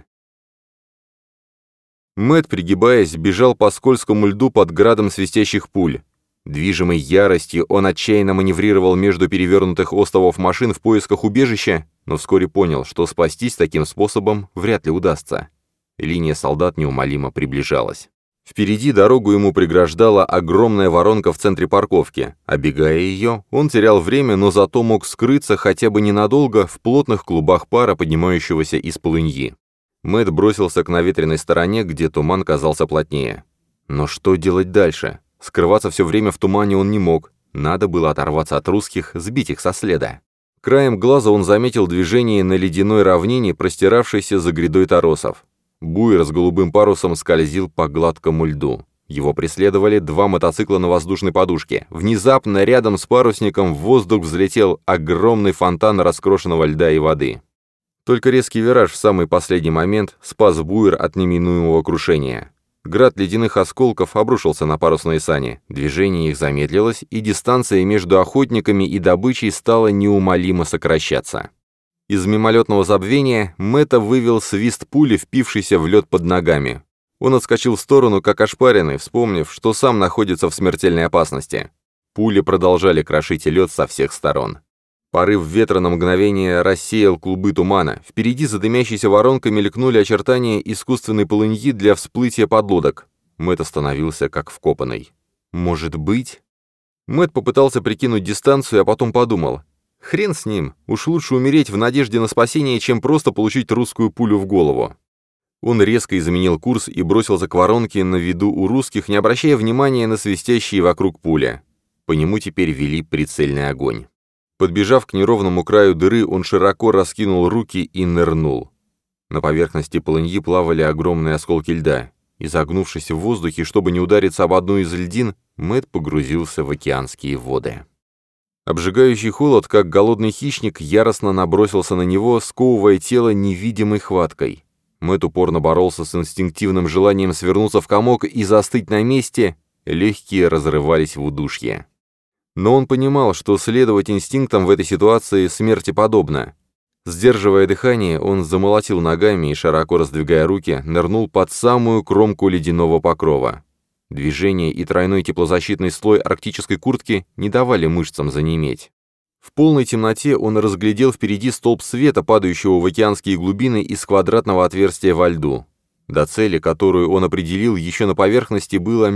Мэтт, пригибаясь, бежал по скользкому льду под градом свистящих пуль. Движимый яростью, он отчаянно маневрировал между перевернутых остовов машин в поисках убежища, но вскоре понял, что спастись таким способом вряд ли удастся. Линия солдат неумолимо приближалась. Впереди дорогу ему преграждала огромная воронка в центре парковки. Оббегая ее, он терял время, но зато мог скрыться хотя бы ненадолго в плотных клубах пара, поднимающегося из полыньи. Мэтт бросился к наветренной стороне, где туман казался плотнее. Но что делать дальше? Скрываться все время в тумане он не мог. Надо было оторваться от русских, сбить их со следа. Краем глаза он заметил движение на ледяной равнине, простиравшейся за грядой торосов. Буер с голубым парусом скользил по гладкому льду. Его преследовали два мотоцикла на воздушной подушке. Внезапно рядом с парусником в воздух взлетел огромный фонтан раскрошенного льда и воды. Только резкий вираж в самый последний момент спас буер от неминуемого крушения. Град ледяных осколков обрушился на парусные сани. Движение их замедлилось, и дистанция между охотниками и добычей стала неумолимо сокращаться. Из мимолетного забвения Мэтта вывел свист пули, впившейся в лед под ногами. Он отскочил в сторону, как ошпаренный, вспомнив, что сам находится в смертельной опасности. Пули продолжали крошить лед со всех сторон. Порыв ветра на мгновение рассеял клубы тумана. Впереди за дымящейся воронкой мелькнули очертания искусственной полыньи для всплытия подлодок. Мэтт остановился, как вкопанный. «Может быть?» Мэтт попытался прикинуть дистанцию, а потом подумал. Хрен с ним, уж лучше умереть в надежде на спасение, чем просто получить русскую пулю в голову. Он резко изменил курс и бросился к воронке на виду у русских, не обращая внимания на свистящие вокруг пули. По нему теперь вели прицельный огонь. Подбежав к неровному краю дыры, он широко раскинул руки и нырнул. На поверхности полыньи плавали огромные осколки льда. Изогнувшись в воздухе, чтобы не удариться об одну из льдин, Мэтт погрузился в океанские воды. Обжигающий холод, как голодный хищник, яростно набросился на него, сковывая тело невидимой хваткой. Мэтт упорно боролся с инстинктивным желанием свернуться в комок и застыть на месте, легкие разрывались в удушье. Но он понимал, что следовать инстинктам в этой ситуации смерти подобно. Сдерживая дыхание, он замолотил ногами и, широко раздвигая руки, нырнул под самую кромку ледяного покрова. Движение и тройной теплозащитный слой арктической куртки не давали мышцам занеметь. В полной темноте он разглядел впереди столб света, падающего в океанские глубины из квадратного отверстия во льду. До цели, которую он определил еще на поверхности, было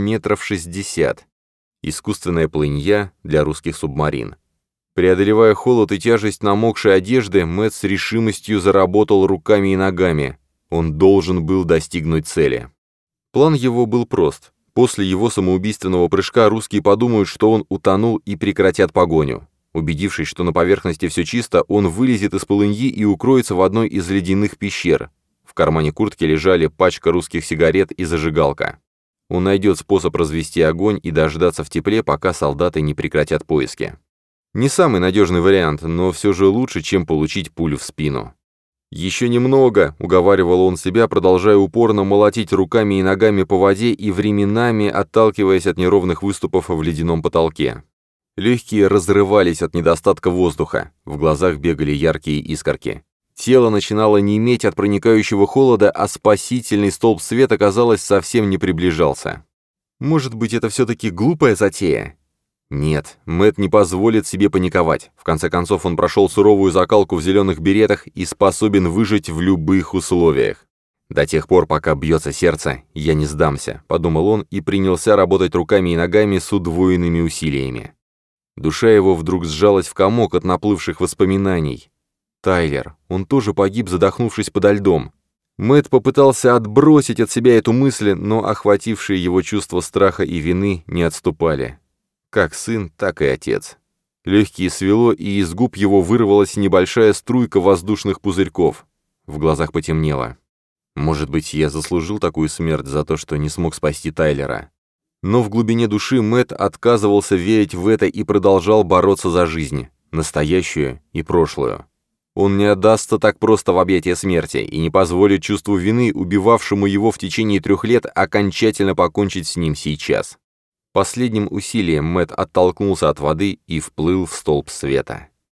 60 метров. Искусственная плынья для русских субмарин. Преодолевая холод и тяжесть намокшей одежды, Мэтт с решимостью заработал руками и ногами. Он должен был достигнуть цели. План его был прост. После его самоубийственного прыжка русские подумают, что он утонул, и прекратят погоню. Убедившись, что на поверхности все чисто, он вылезет из полыньи и укроется в одной из ледяных пещер. В кармане куртки лежали пачка русских сигарет и зажигалка. Он найдет способ развести огонь и дождаться в тепле, пока солдаты не прекратят поиски. Не самый надежный вариант, но все же лучше, чем получить пулю в спину. «Еще немного», — уговаривал он себя, продолжая упорно молотить руками и ногами по воде и временами отталкиваясь от неровных выступов в ледяном потолке. Легкие разрывались от недостатка воздуха, в глазах бегали яркие искорки. Тело начинало неметь от проникающего холода, а спасительный столб света, казалось, совсем не приближался. Может быть, это все-таки глупая затея? Нет, Мэтт не позволит себе паниковать. В конце концов, он прошел суровую закалку в зеленых беретах и способен выжить в любых условиях. «До тех пор, пока бьется сердце, я не сдамся», — подумал он и принялся работать руками и ногами с удвоенными усилиями. Душа его вдруг сжалась в комок от наплывших воспоминаний. Тайлер, он тоже погиб, задохнувшись подо льдом. Мэтт попытался отбросить от себя эту мысль, но охватившие его чувства страха и вины не отступали. Как сын, так и отец. Легкие свело, и из губ его вырвалась небольшая струйка воздушных пузырьков. В глазах потемнело. Может быть, я заслужил такую смерть за то, что не смог спасти Тайлера. Но в глубине души Мэтт отказывался верить в это и продолжал бороться за жизнь, настоящую и прошлую. Он не отдастся так просто в объятия смерти и не позволит чувству вины, убивавшему его в течение 3 лет, окончательно покончить с ним сейчас. Последним усилием Мэтт оттолкнулся от воды и вплыл в столб света.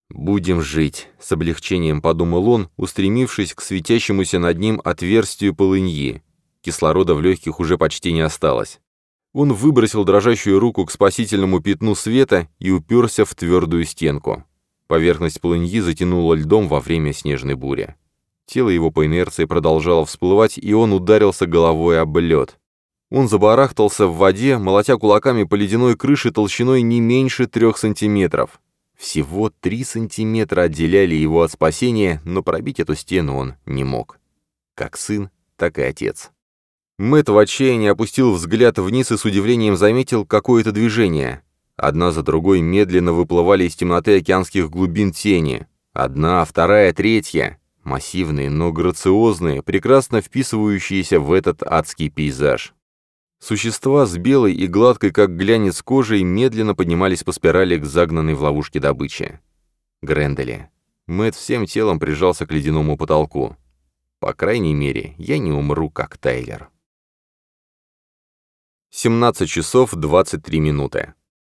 «Будем жить», — с облегчением подумал он, устремившись к светящемуся над ним отверстию полыньи. Кислорода в легких уже почти не осталось. Он выбросил дрожащую руку к спасительному пятну света и уперся в твердую стенку. Поверхность полыньи затянула льдом во время снежной бури. Тело его по инерции продолжало всплывать, и он ударился головой об лед. Он забарахтался в воде, молотя кулаками по ледяной крыше толщиной не меньше 3 сантиметров. Всего 3 сантиметра отделяли его от спасения, но пробить эту стену он не мог. Как сын, так и отец. Мэтт в отчаянии опустил взгляд вниз и с удивлением заметил какое-то движение. Одна за другой медленно выплывали из темноты океанских глубин тени. Одна, вторая, третья. Массивные, но грациозные, прекрасно вписывающиеся в этот адский пейзаж. Существа с белой и гладкой, как глянец, кожей медленно поднимались по спирали к загнанной в ловушке добыче. Грендели. Мэтт всем телом прижался к ледяному потолку. По крайней мере, я не умру, как Тайлер. 17 часов 23 минуты.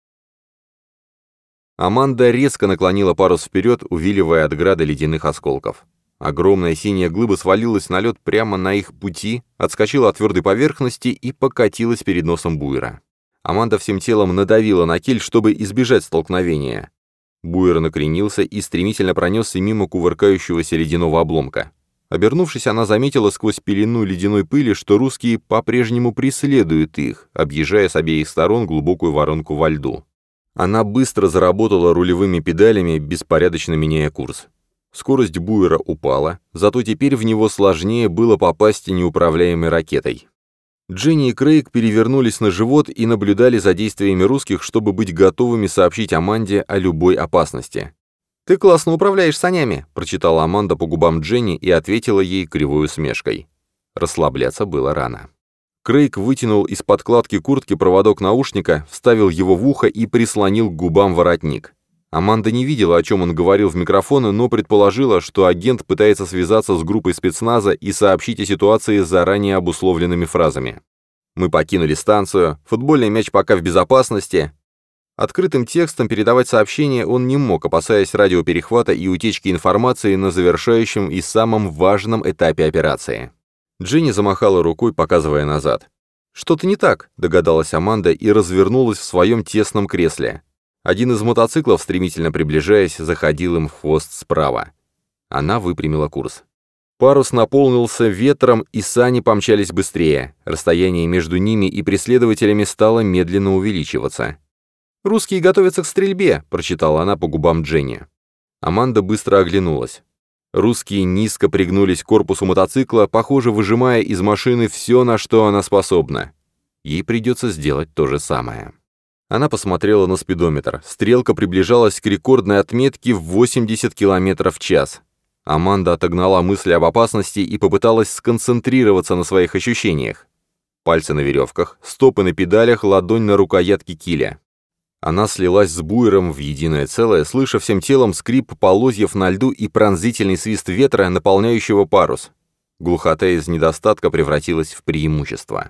Аманда резко наклонила парус вперед, увиливая от града ледяных осколков. Огромная синяя глыба свалилась на лед прямо на их пути, отскочила от твердой поверхности и покатилась перед носом буйра. Аманда всем телом надавила на киль, чтобы избежать столкновения. Буйр накренился и стремительно пронесся мимо кувыркающегося ледяного обломка. Обернувшись, она заметила сквозь пелену ледяной пыли, что русские по-прежнему преследуют их, объезжая с обеих сторон глубокую воронку во льду. Она быстро заработала рулевыми педалями, беспорядочно меняя курс. Скорость буйра упала, зато теперь в него сложнее было попасть неуправляемой ракетой. Дженни и Крейг перевернулись на живот и наблюдали за действиями русских, чтобы быть готовыми сообщить Аманде о любой опасности. «Ты классно управляешь санями», — прочитала Аманда по губам Дженни и ответила ей кривой усмешкой. Расслабляться было рано. Крейг вытянул из подкладки куртки проводок наушника, вставил его в ухо и прислонил к губам воротник. Аманда не видела, о чем он говорил в микрофон, но предположила, что агент пытается связаться с группой спецназа и сообщить о ситуации заранее обусловленными фразами. «Мы покинули станцию», «Футбольный мяч пока в безопасности». Открытым текстом передавать сообщение он не мог, опасаясь радиоперехвата и утечки информации на завершающем и самом важном этапе операции. Дженни замахала рукой, показывая назад. «Что-то не так», — догадалась Аманда и развернулась в своем тесном кресле. Один из мотоциклов, стремительно приближаясь, заходил им в хвост справа. Она выпрямила курс. Парус наполнился ветром, и сани помчались быстрее. Расстояние между ними и преследователями стало медленно увеличиваться. «Русские готовятся к стрельбе», — прочитала она по губам Дженни. Аманда быстро оглянулась. Русские низко пригнулись к корпусу мотоцикла, похоже, выжимая из машины все, на что она способна. Ей придется сделать то же самое. Она посмотрела на спидометр. Стрелка приближалась к рекордной отметке в 80 км в час. Аманда отогнала мысли об опасности и попыталась сконцентрироваться на своих ощущениях. Пальцы на веревках, стопы на педалях, ладонь на рукоятке киля. Она слилась с буйром в единое целое, слыша всем телом скрип полозьев на льду и пронзительный свист ветра, наполняющего парус. Глухота из недостатка превратилась в преимущество.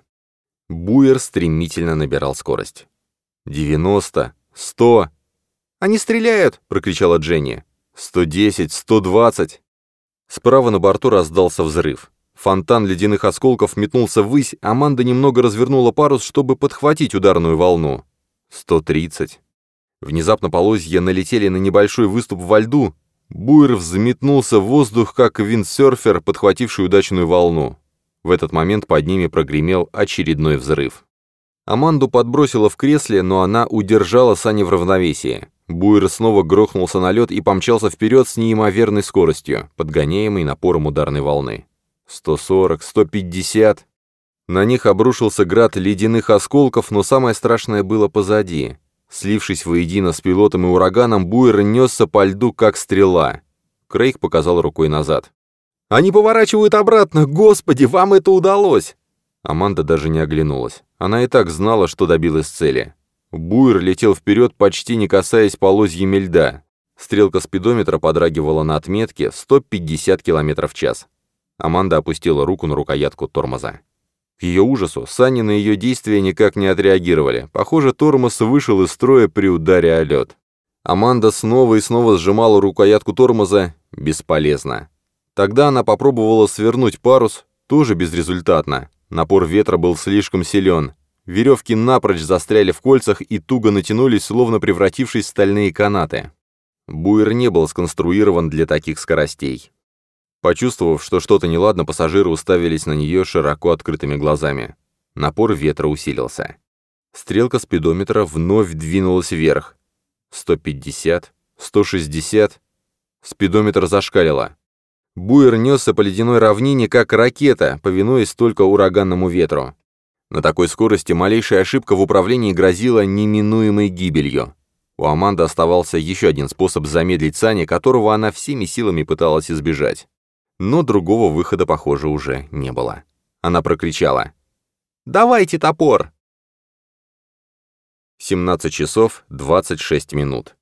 Буйр стремительно набирал скорость. 90, 100. «Они стреляют!» — прокричала Дженни. 110, 120. Справа на борту раздался взрыв. Фонтан ледяных осколков метнулся ввысь, Аманда немного развернула парус, чтобы подхватить ударную волну. 130. Внезапно полозья налетели на небольшой выступ во льду. Буйр взметнулся в воздух, как виндсерфер, подхвативший удачную волну. В этот момент под ними прогремел очередной взрыв. Аманду подбросило в кресле, но она удержала сани в равновесии. Буйр снова грохнулся на лед и помчался вперед с неимоверной скоростью, подгоняемой напором ударной волны. 140, 150. На них обрушился град ледяных осколков, но самое страшное было позади. Слившись воедино с пилотом и ураганом, Буйр несся по льду, как стрела. Крейг показал рукой назад. «Они поворачивают обратно! Господи, вам это удалось!» Аманда даже не оглянулась. Она и так знала, что добилась цели. Буйр летел вперед, почти не касаясь полозьями льда. Стрелка спидометра подрагивала на отметке 150 км в час. Аманда опустила руку на рукоятку тормоза. К ее ужасу, сани на ее действия никак не отреагировали. Похоже, тормоз вышел из строя при ударе о лед. Аманда снова и снова сжимала рукоятку тормоза. Бесполезно. Тогда она попробовала свернуть парус, тоже безрезультатно. Напор ветра был слишком силен. Веревки напрочь застряли в кольцах и туго натянулись, словно превратившись в стальные канаты. Буер не был сконструирован для таких скоростей. Почувствовав, что что-то неладно, пассажиры уставились на нее широко открытыми глазами. Напор ветра усилился. Стрелка спидометра вновь двинулась вверх. 150, 160. Спидометр зашкалило. Буер несся по ледяной равнине, как ракета, повинуясь только ураганному ветру. На такой скорости малейшая ошибка в управлении грозила неминуемой гибелью. У Аманды оставался еще один способ замедлить сани, которого она всеми силами пыталась избежать. Но другого выхода, похоже, уже не было. Она прокричала: «Давайте топор!» 17 часов 26 минут.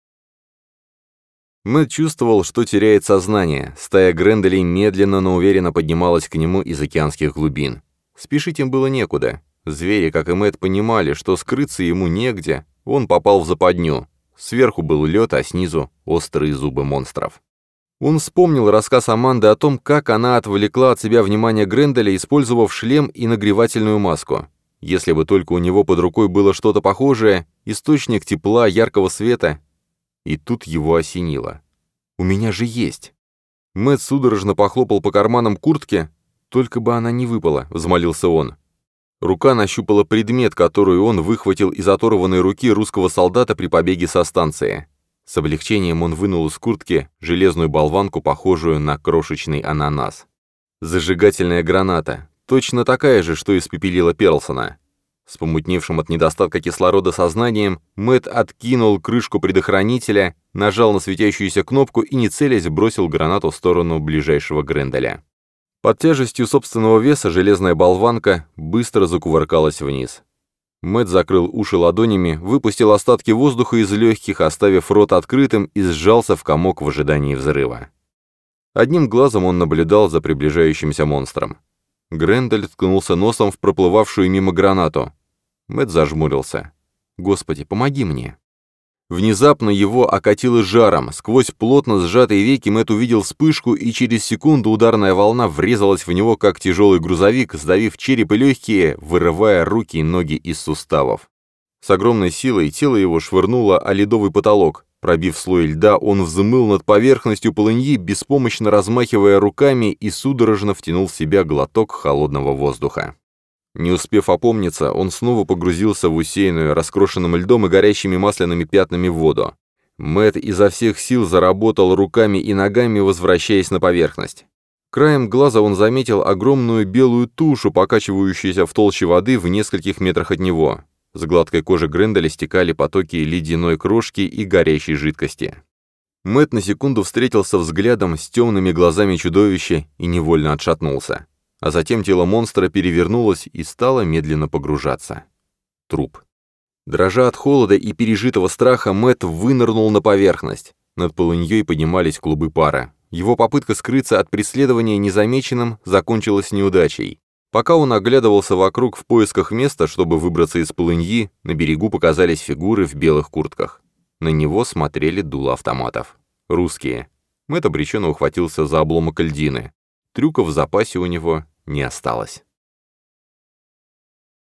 Мэтт чувствовал, что теряет сознание. Стая Гренделей медленно, но уверенно поднималась к нему из океанских глубин. Спешить им было некуда. Звери, как и Мэтт, понимали, что скрыться ему негде. Он попал в западню. Сверху был лед, а снизу — острые зубы монстров. Он вспомнил рассказ Аманды о том, как она отвлекла от себя внимание Гренделя, использовав шлем и нагревательную маску. Если бы только у него под рукой было что-то похожее, источник тепла, яркого света. И тут его осенило. «У меня же есть!» Мэтт судорожно похлопал по карманам куртки. «Только бы она не выпала», — взмолился он. Рука нащупала предмет, который он выхватил из оторванной руки русского солдата при побеге со станции. С облегчением он вынул из куртки железную болванку, похожую на крошечный ананас. Зажигательная граната. Точно такая же, что испепелила Перлсона. С помутневшим от недостатка кислорода сознанием, Мэтт откинул крышку предохранителя, нажал на светящуюся кнопку и, не целясь, бросил гранату в сторону ближайшего Гренделя. Под тяжестью собственного веса железная болванка быстро закувыркалась вниз. Мэтт закрыл уши ладонями, выпустил остатки воздуха из легких, оставив рот открытым, и сжался в комок в ожидании взрыва. Одним глазом он наблюдал за приближающимся монстром. Грендель ткнулся носом в проплывавшую мимо гранату. Мэтт зажмурился. «Господи, помоги мне!» Внезапно его окатило жаром. Сквозь плотно сжатые веки Мэтт увидел вспышку, и через секунду ударная волна врезалась в него, как тяжелый грузовик, сдавив череп и легкие, вырывая руки и ноги из суставов. С огромной силой тело его швырнуло о ледовый потолок. Пробив слой льда, он взмыл над поверхностью полыньи, беспомощно размахивая руками, и судорожно втянул в себя глоток холодного воздуха. Не успев опомниться, он снова погрузился в усеянную раскрошенным льдом и горящими масляными пятнами воду. Мэтт изо всех сил заработал руками и ногами, возвращаясь на поверхность. Краем глаза он заметил огромную белую тушу, покачивающуюся в толще воды в нескольких метрах от него. С гладкой кожи Гренделя стекали потоки ледяной крошки и горящей жидкости. Мэтт на секунду встретился взглядом с темными глазами чудовища и невольно отшатнулся. А затем тело монстра перевернулось и стало медленно погружаться. Труп. Дрожа от холода и пережитого страха, Мэтт вынырнул на поверхность. Над полыньей поднимались клубы пара. Его попытка скрыться от преследования незамеченным закончилась неудачей. Пока он оглядывался вокруг в поисках места, чтобы выбраться из полыньи, на берегу показались фигуры в белых куртках. На него смотрели дула автоматов. Русские. Мэтт обреченно ухватился за обломок льдины. Трюков в запасе у него не осталось.